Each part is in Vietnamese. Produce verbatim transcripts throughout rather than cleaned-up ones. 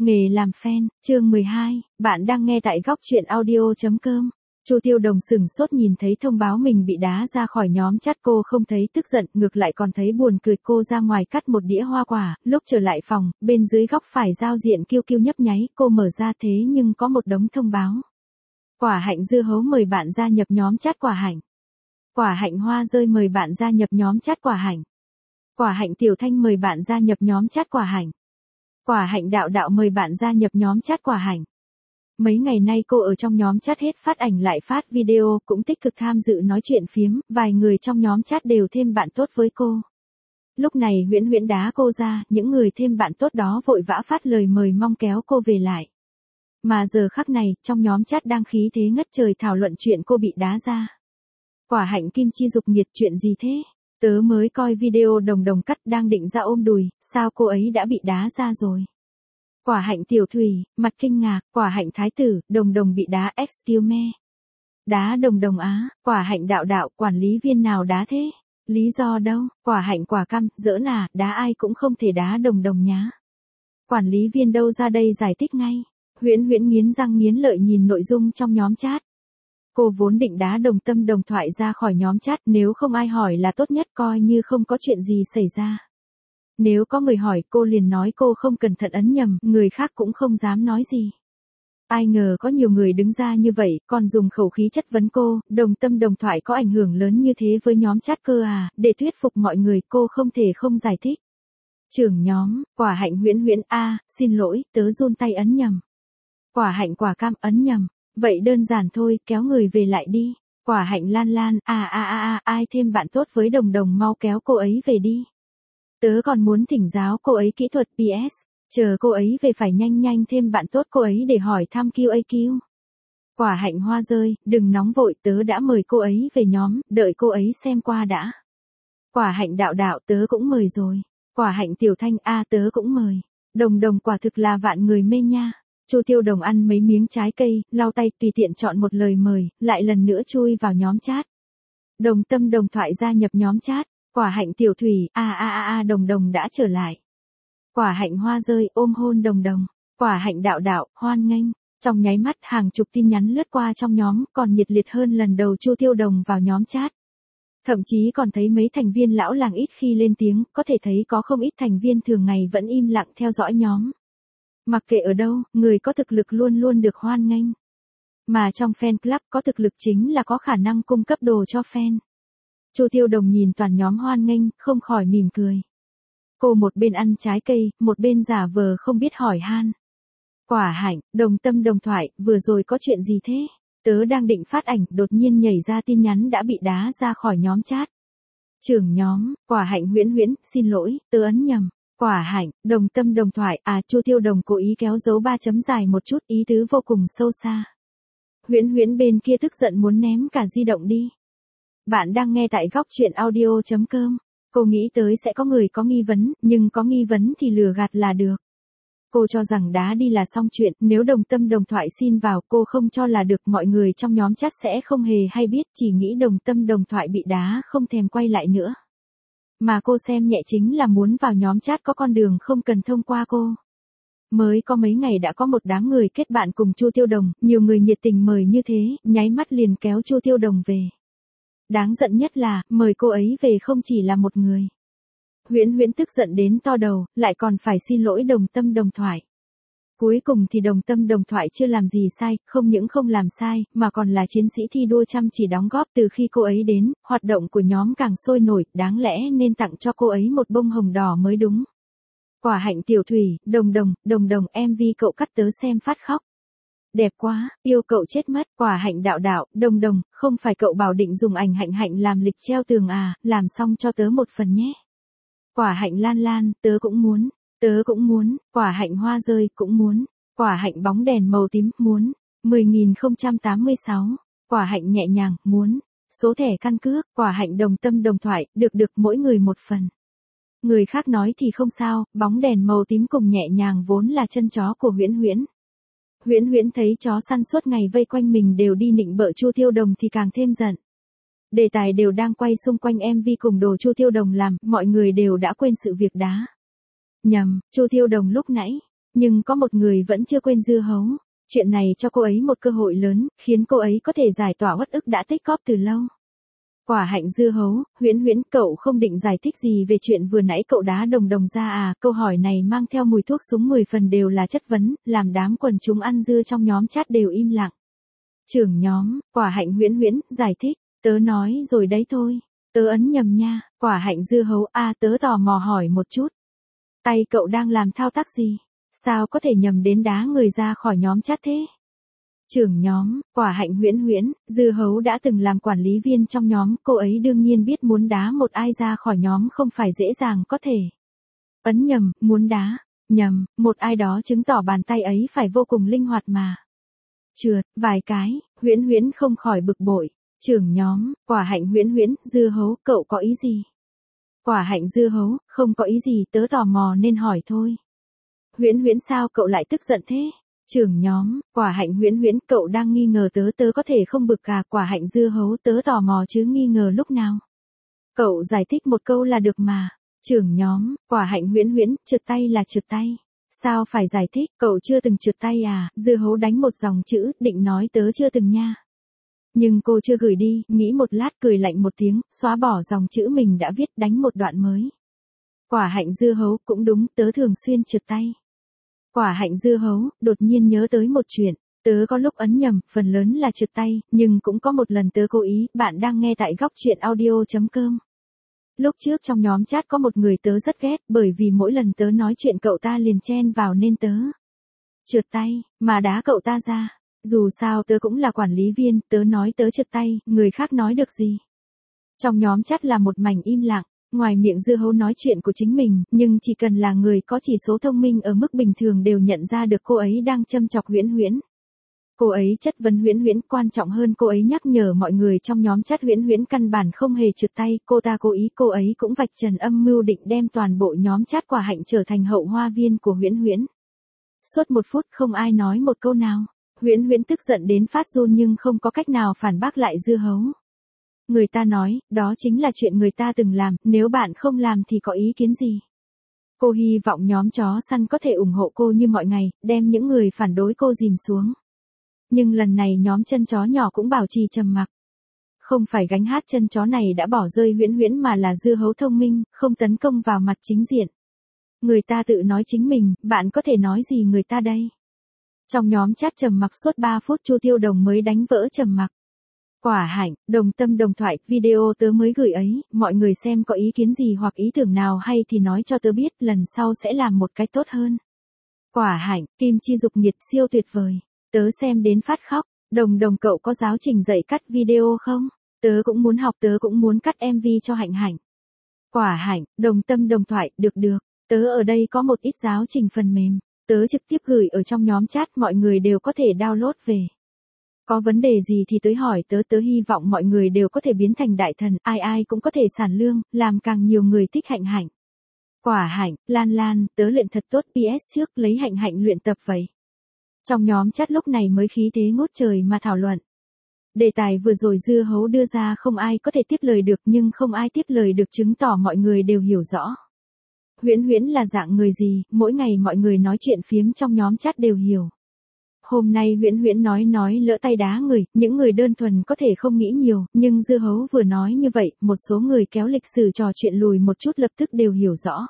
Nghề làm fan, chương mười hai, bạn đang nghe tại góc truyện audio chấm com. Chu Tiêu Đồng sửng sốt nhìn thấy thông báo mình bị đá ra khỏi nhóm chat, cô không thấy tức giận, ngược lại còn thấy buồn cười. Cô ra ngoài cắt một đĩa hoa quả, lúc trở lại phòng, bên dưới góc phải giao diện kêu kêu nhấp nháy, cô mở ra thế nhưng có một đống thông báo. Quả hạnh dưa hấu mời bạn gia nhập nhóm chat quả hạnh. Quả hạnh hoa rơi mời bạn gia nhập nhóm chat quả hạnh. Quả hạnh tiểu thanh mời bạn gia nhập nhóm chat quả hạnh. Quả hạnh đạo đạo mời bạn gia nhập nhóm chat quả hạnh. Mấy ngày nay cô ở trong nhóm chat hết phát ảnh lại phát video, cũng tích cực tham dự nói chuyện phiếm, vài người trong nhóm chat đều thêm bạn tốt với cô. Lúc này Huyễn Huyễn đá cô ra, những người thêm bạn tốt đó vội vã phát lời mời mong kéo cô về lại. Mà giờ khắc này, trong nhóm chat đang khí thế ngất trời thảo luận chuyện cô bị đá ra. Quả hạnh kim chi dục nhiệt, chuyện gì thế? Tớ mới coi video Đồng Đồng cắt đang định ra ôm đùi, sao cô ấy đã bị đá ra rồi? Quả hạnh tiểu thủy, mặt kinh ngạc. Quả hạnh thái tử, Đồng Đồng bị đá, excuse me. Đá Đồng Đồng á? Quả hạnh đạo đạo, quản lý viên nào đá thế? Lý do đâu? Quả hạnh quả cam, giỡn à, đá ai cũng không thể đá Đồng Đồng nhá. Quản lý viên đâu ra đây giải thích ngay. Huyễn Huyễn nghiến răng nghiến lợi nhìn nội dung trong nhóm chat. Cô vốn định đá Đồng Tâm Đồng Thoại ra khỏi nhóm chat, nếu không ai hỏi là tốt nhất, coi như không có chuyện gì xảy ra. Nếu có người hỏi cô liền nói cô không cẩn thận ấn nhầm, người khác cũng không dám nói gì. Ai ngờ có nhiều người đứng ra như vậy, còn dùng khẩu khí chất vấn cô. Đồng Tâm Đồng Thoại có ảnh hưởng lớn như thế với nhóm chat cơ à? Để thuyết phục mọi người cô không thể không giải thích. Trưởng nhóm, quả hạnh Huyễn Huyễn a, xin lỗi, tớ run tay ấn nhầm. Quả hạnh quả cam ấn nhầm. Vậy đơn giản thôi, kéo người về lại đi. Quả hạnh Lan Lan, à à à à, ai thêm bạn tốt với Đồng Đồng mau kéo cô ấy về đi. Tớ còn muốn thỉnh giáo cô ấy kỹ thuật pê ét, chờ cô ấy về phải nhanh nhanh thêm bạn tốt cô ấy để hỏi thăm quy a quy. Quả hạnh hoa rơi, đừng nóng vội, tớ đã mời cô ấy về nhóm, đợi cô ấy xem qua đã. Quả hạnh đạo đạo, tớ cũng mời rồi. Quả hạnh tiểu thanh, a à, tớ cũng mời. Đồng Đồng quả thực là vạn người mê nha. Chu Tiêu Đồng ăn mấy miếng trái cây, lau tay, tùy tiện chọn một lời mời, lại lần nữa chui vào nhóm chat. Đồng Tâm Đồng Thoại gia nhập nhóm chat. Quả hạnh tiểu thủy, a a a a, Đồng Đồng đã trở lại. Quả hạnh hoa rơi, ôm hôn Đồng Đồng. Quả hạnh đạo đạo, hoan nghênh. Trong nháy mắt hàng chục tin nhắn lướt qua trong nhóm, còn nhiệt liệt hơn lần đầu Chu Tiêu Đồng vào nhóm chat. Thậm chí còn thấy mấy thành viên lão làng ít khi lên tiếng, có thể thấy có không ít thành viên thường ngày vẫn im lặng theo dõi nhóm. Mặc kệ ở đâu, người có thực lực luôn luôn được hoan nghênh. Mà trong fan club có thực lực chính là có khả năng cung cấp đồ cho fan. Chu Tiêu Đồng nhìn toàn nhóm hoan nghênh, không khỏi mỉm cười. Cô một bên ăn trái cây, một bên giả vờ không biết hỏi han. Quả hạnh, Đồng Tâm Đồng Thoại, vừa rồi có chuyện gì thế? Tớ đang định phát ảnh, đột nhiên nhảy ra tin nhắn đã bị đá ra khỏi nhóm chat. Trưởng nhóm, Quả hạnh Huyễn Huyễn, xin lỗi, tớ ấn nhầm. Quả hạnh, Đồng Tâm Đồng Thoại, à Chu Tiêu Đồng cố ý kéo dấu ba chấm dài một chút, ý tứ vô cùng sâu xa. Huyễn Huyễn bên kia tức giận muốn ném cả di động đi. Bạn đang nghe tại góc truyện audio chấm com. Cô nghĩ tới sẽ có người có nghi vấn, nhưng có nghi vấn thì lừa gạt là được. Cô cho rằng đá đi là xong chuyện, nếu Đồng Tâm Đồng Thoại xin vào cô không cho là được, mọi người trong nhóm chat sẽ không hề hay biết, chỉ nghĩ Đồng Tâm Đồng Thoại bị đá không thèm quay lại nữa. Mà cô xem nhẹ chính là muốn vào nhóm chat có con đường không cần thông qua cô. Mới có mấy ngày đã có một đám người kết bạn cùng Chu Tiêu Đồng, nhiều người nhiệt tình mời như thế, nháy mắt liền kéo Chu Tiêu Đồng về. Đáng giận nhất là, mời cô ấy về không chỉ là một người. Huyễn Huyễn tức giận đến to đầu, lại còn phải xin lỗi Đồng Tâm Đồng Thoại. Cuối cùng thì Đồng Tâm Đồng Thoại chưa làm gì sai, không những không làm sai, mà còn là chiến sĩ thi đua chăm chỉ đóng góp. Từ khi cô ấy đến, hoạt động của nhóm càng sôi nổi, đáng lẽ nên tặng cho cô ấy một bông hồng đỏ mới đúng. Quả hạnh tiểu thủy, Đồng Đồng, Đồng Đồng, em vê cậu cắt tớ xem phát khóc. Đẹp quá, yêu cậu chết mất. Quả hạnh đạo đạo, Đồng Đồng, không phải cậu bảo định dùng ảnh hạnh hạnh làm lịch treo tường à, làm xong cho tớ một phần nhé. Quả hạnh Lan Lan, tớ cũng muốn, tớ cũng muốn. Quả hạnh hoa rơi, cũng muốn. Quả hạnh bóng đèn màu tím, muốn. mười nghìn không trăm tám mươi sáu. Quả hạnh nhẹ nhàng, muốn. Số thẻ căn cước. Quả hạnh Đồng Tâm Đồng Thoại, được được, mỗi người một phần. Người khác nói thì không sao, bóng đèn màu tím cùng nhẹ nhàng vốn là chân chó của Huyễn Huyễn. Huyễn Huyễn thấy chó săn suốt ngày vây quanh mình đều đi nịnh bợ Chu Tiêu Đồng thì càng thêm giận. Đề tài đều đang quay xung quanh em vê cùng đồ Chu Tiêu Đồng làm, mọi người đều đã quên sự việc đá. Nhầm, Chu Tiêu Đồng lúc nãy. Nhưng có một người vẫn chưa quên dưa hấu. Chuyện này cho cô ấy một cơ hội lớn, khiến cô ấy có thể giải tỏa uất ức đã tích góp từ lâu. Quả hạnh dưa hấu, Huyễn Huyễn, cậu không định giải thích gì về chuyện vừa nãy cậu đá Đồng Đồng ra à? Câu hỏi này mang theo mùi thuốc súng mười phần đều là chất vấn, làm đám quần chúng ăn dưa trong nhóm chat đều im lặng. Trưởng nhóm, Quả hạnh Huyễn Huyễn, giải thích, tớ nói rồi đấy thôi, tớ ấn nhầm nha. Quả hạnh dưa hấu, a à, tớ tò mò hỏi một chút. Tay cậu đang làm thao tác gì? Sao có thể nhầm đến đá người ra khỏi nhóm chat thế? Trưởng nhóm, Quả hạnh Huyễn Huyễn, dưa hấu đã từng làm quản lý viên trong nhóm, cô ấy đương nhiên biết muốn đá một ai ra khỏi nhóm không phải dễ dàng có thể. Ấn nhầm, muốn đá, nhầm, một ai đó chứng tỏ bàn tay ấy phải vô cùng linh hoạt mà. Trượt, vài cái, Huyễn Huyễn không khỏi bực bội. Trưởng nhóm, Quả hạnh Huyễn Huyễn, dưa hấu, cậu có ý gì? Quả hạnh dưa hấu, không có ý gì, tớ tò mò nên hỏi thôi. Huyễn Huyễn, sao cậu lại tức giận thế? Trưởng nhóm, Quả hạnh Huyễn Huyễn, cậu đang nghi ngờ tớ, tớ có thể không bực à? Quả hạnh dưa hấu, tớ tò mò chứ nghi ngờ lúc nào? Cậu giải thích một câu là được mà. Trưởng nhóm, Quả hạnh Huyễn Huyễn, trượt tay là trượt tay. Sao phải giải thích, cậu chưa từng trượt tay à? Dưa hấu đánh một dòng chữ, định nói tớ chưa từng nha. Nhưng cô chưa gửi đi, nghĩ một lát cười lạnh một tiếng, xóa bỏ dòng chữ mình đã viết, đánh một đoạn mới. Quả hạnh dưa hấu, cũng đúng, tớ thường xuyên trượt tay. Quả hạnh dưa hấu, đột nhiên nhớ tới một chuyện, tớ có lúc ấn nhầm, phần lớn là trượt tay, nhưng cũng có một lần tớ cố ý. Bạn đang nghe tại góc truyện audio.com. Lúc trước trong nhóm chat có một người tớ rất ghét, bởi vì mỗi lần tớ nói chuyện cậu ta liền chen vào nên tớ trượt tay, mà đá cậu ta ra. Dù sao tớ cũng là quản lý viên, tớ nói tớ trượt tay, người khác nói được gì. Trong nhóm chat là một mảnh im lặng, ngoài miệng dưa hấu nói chuyện của chính mình, nhưng chỉ cần là người có chỉ số thông minh ở mức bình thường đều nhận ra được cô ấy đang châm chọc Huyễn Huyễn. Cô ấy chất vấn Huyễn Huyễn, quan trọng hơn cô ấy nhắc nhở mọi người trong nhóm chat Huyễn Huyễn căn bản không hề trượt tay, cô ta cố ý, cô ấy cũng vạch trần âm mưu định đem toàn bộ nhóm chat Quả hạnh trở thành hậu hoa viên của Huyễn Huyễn. Suốt một phút không ai nói một câu nào. Huyễn Huyễn tức giận đến phát run nhưng không có cách nào phản bác lại dưa hấu. Người ta nói, đó chính là chuyện người ta từng làm, nếu bạn không làm thì có ý kiến gì? Cô hy vọng nhóm chó săn có thể ủng hộ cô như mọi ngày, đem những người phản đối cô dìm xuống. Nhưng lần này nhóm chân chó nhỏ cũng bảo trì trầm mặc. Không phải gánh hát chân chó này đã bỏ rơi Huyễn Huyễn mà là dưa hấu thông minh, không tấn công vào mặt chính diện. Người ta tự nói chính mình, bạn có thể nói gì người ta đây? Trong nhóm chat trầm mặc suốt ba phút Chu Tiêu Đồng mới đánh vỡ trầm mặc. Quả hạnh, Đồng Tâm Đồng Thoại, video tớ mới gửi ấy, mọi người xem có ý kiến gì hoặc ý tưởng nào hay thì nói cho tớ biết, lần sau sẽ làm một cái tốt hơn. Quả hạnh, Kim Chi Dục Nhiệt siêu tuyệt vời. Tớ xem đến phát khóc. Đồng Đồng, cậu có giáo trình dạy cắt video không? Tớ cũng muốn học, tớ cũng muốn cắt em vê cho Hạnh Hạnh. Quả hạnh, Đồng Tâm Đồng Thoại, được được. Tớ ở đây có một ít giáo trình phần mềm. Tớ trực tiếp gửi ở trong nhóm chat, mọi người đều có thể download về. Có vấn đề gì thì tới hỏi tớ, tớ hy vọng mọi người đều có thể biến thành đại thần, ai ai cũng có thể sản lương, làm càng nhiều người thích Hạnh Hạnh. Quả hạnh, Lan Lan, tớ luyện thật tốt, pê ét trước lấy Hạnh Hạnh luyện tập vậy. Trong nhóm chat lúc này mới khí thế ngút trời mà thảo luận. Đề tài vừa rồi dưa hấu đưa ra không ai có thể tiếp lời được, nhưng không ai tiếp lời được chứng tỏ mọi người đều hiểu rõ. Huyễn Huyễn là dạng người gì, mỗi ngày mọi người nói chuyện phiếm trong nhóm chat đều hiểu. Hôm nay Huyễn Huyễn nói nói lỡ tay đá người, những người đơn thuần có thể không nghĩ nhiều, nhưng dưa hấu vừa nói như vậy, một số người kéo lịch sử trò chuyện lùi một chút lập tức đều hiểu rõ.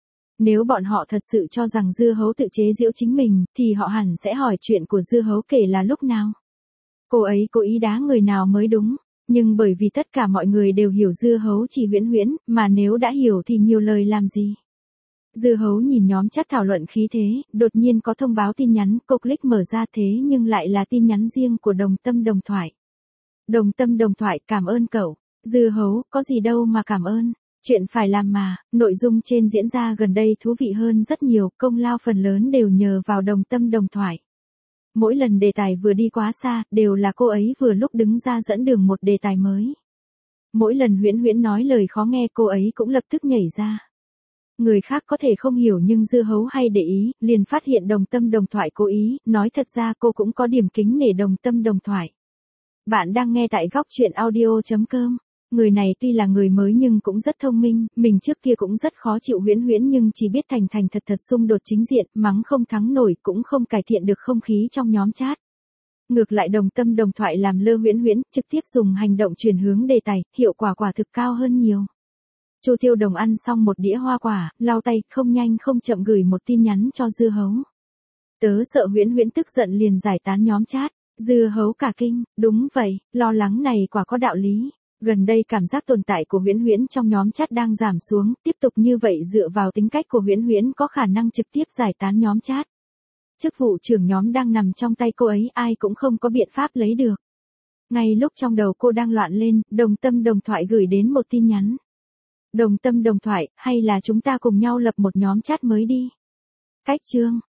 Nếu bọn họ thật sự cho rằng dưa hấu tự chế giễu chính mình, thì họ hẳn sẽ hỏi chuyện của dưa hấu kể là lúc nào. Cô ấy cố ý đá người nào mới đúng, nhưng bởi vì tất cả mọi người đều hiểu dưa hấu chỉ Huyễn Huyễn, mà nếu đã hiểu thì nhiều lời làm gì. Dưa hấu nhìn nhóm chat thảo luận khí thế, đột nhiên có thông báo tin nhắn, cô click mở ra thế nhưng lại là tin nhắn riêng của Đồng Tâm Đồng Thoại. Đồng Tâm Đồng Thoại, cảm ơn cậu. Dưa hấu, có gì đâu mà cảm ơn. Chuyện phải làm mà, nội dung trên diễn ra gần đây thú vị hơn rất nhiều, công lao phần lớn đều nhờ vào Đồng Tâm Đồng Thoại. Mỗi lần đề tài vừa đi quá xa, đều là cô ấy vừa lúc đứng ra dẫn đường một đề tài mới. Mỗi lần Huyễn Huyễn nói lời khó nghe cô ấy cũng lập tức nhảy ra. Người khác có thể không hiểu nhưng dưa hấu hay để ý, liền phát hiện Đồng Tâm Đồng Thoại cố ý, nói thật ra cô cũng có điểm kính nể Đồng Tâm Đồng Thoại. Bạn đang nghe tại góc truyện audio chấm com. Người này tuy là người mới nhưng cũng rất thông minh, mình trước kia cũng rất khó chịu Huyễn Huyễn nhưng chỉ biết thành thành thật thật xung đột chính diện, mắng không thắng nổi, cũng không cải thiện được không khí trong nhóm chat. Ngược lại đồng tâm đồng thoại làm lơ Huyễn Huyễn, trực tiếp dùng hành động chuyển hướng đề tài, hiệu quả quả thực cao hơn nhiều. Chu Tiêu Đồng ăn xong một đĩa hoa quả, lau tay, không nhanh không chậm gửi một tin nhắn cho Dưa Hấu. Tớ sợ Huyễn Huyễn tức giận liền giải tán nhóm chat. Dưa Hấu cả kinh, đúng vậy, lo lắng này quả có đạo lý. Gần đây cảm giác tồn tại của Huyễn Huyễn trong nhóm chat đang giảm xuống, tiếp tục như vậy dựa vào tính cách của Huyễn Huyễn có khả năng trực tiếp giải tán nhóm chat. Chức vụ trưởng nhóm đang nằm trong tay cô ấy, ai cũng không có biện pháp lấy được. Ngay lúc trong đầu cô đang loạn lên, đồng tâm đồng thoại gửi đến một tin nhắn. Đồng tâm đồng thoại, hay là chúng ta cùng nhau lập một nhóm chat mới đi. Cách chương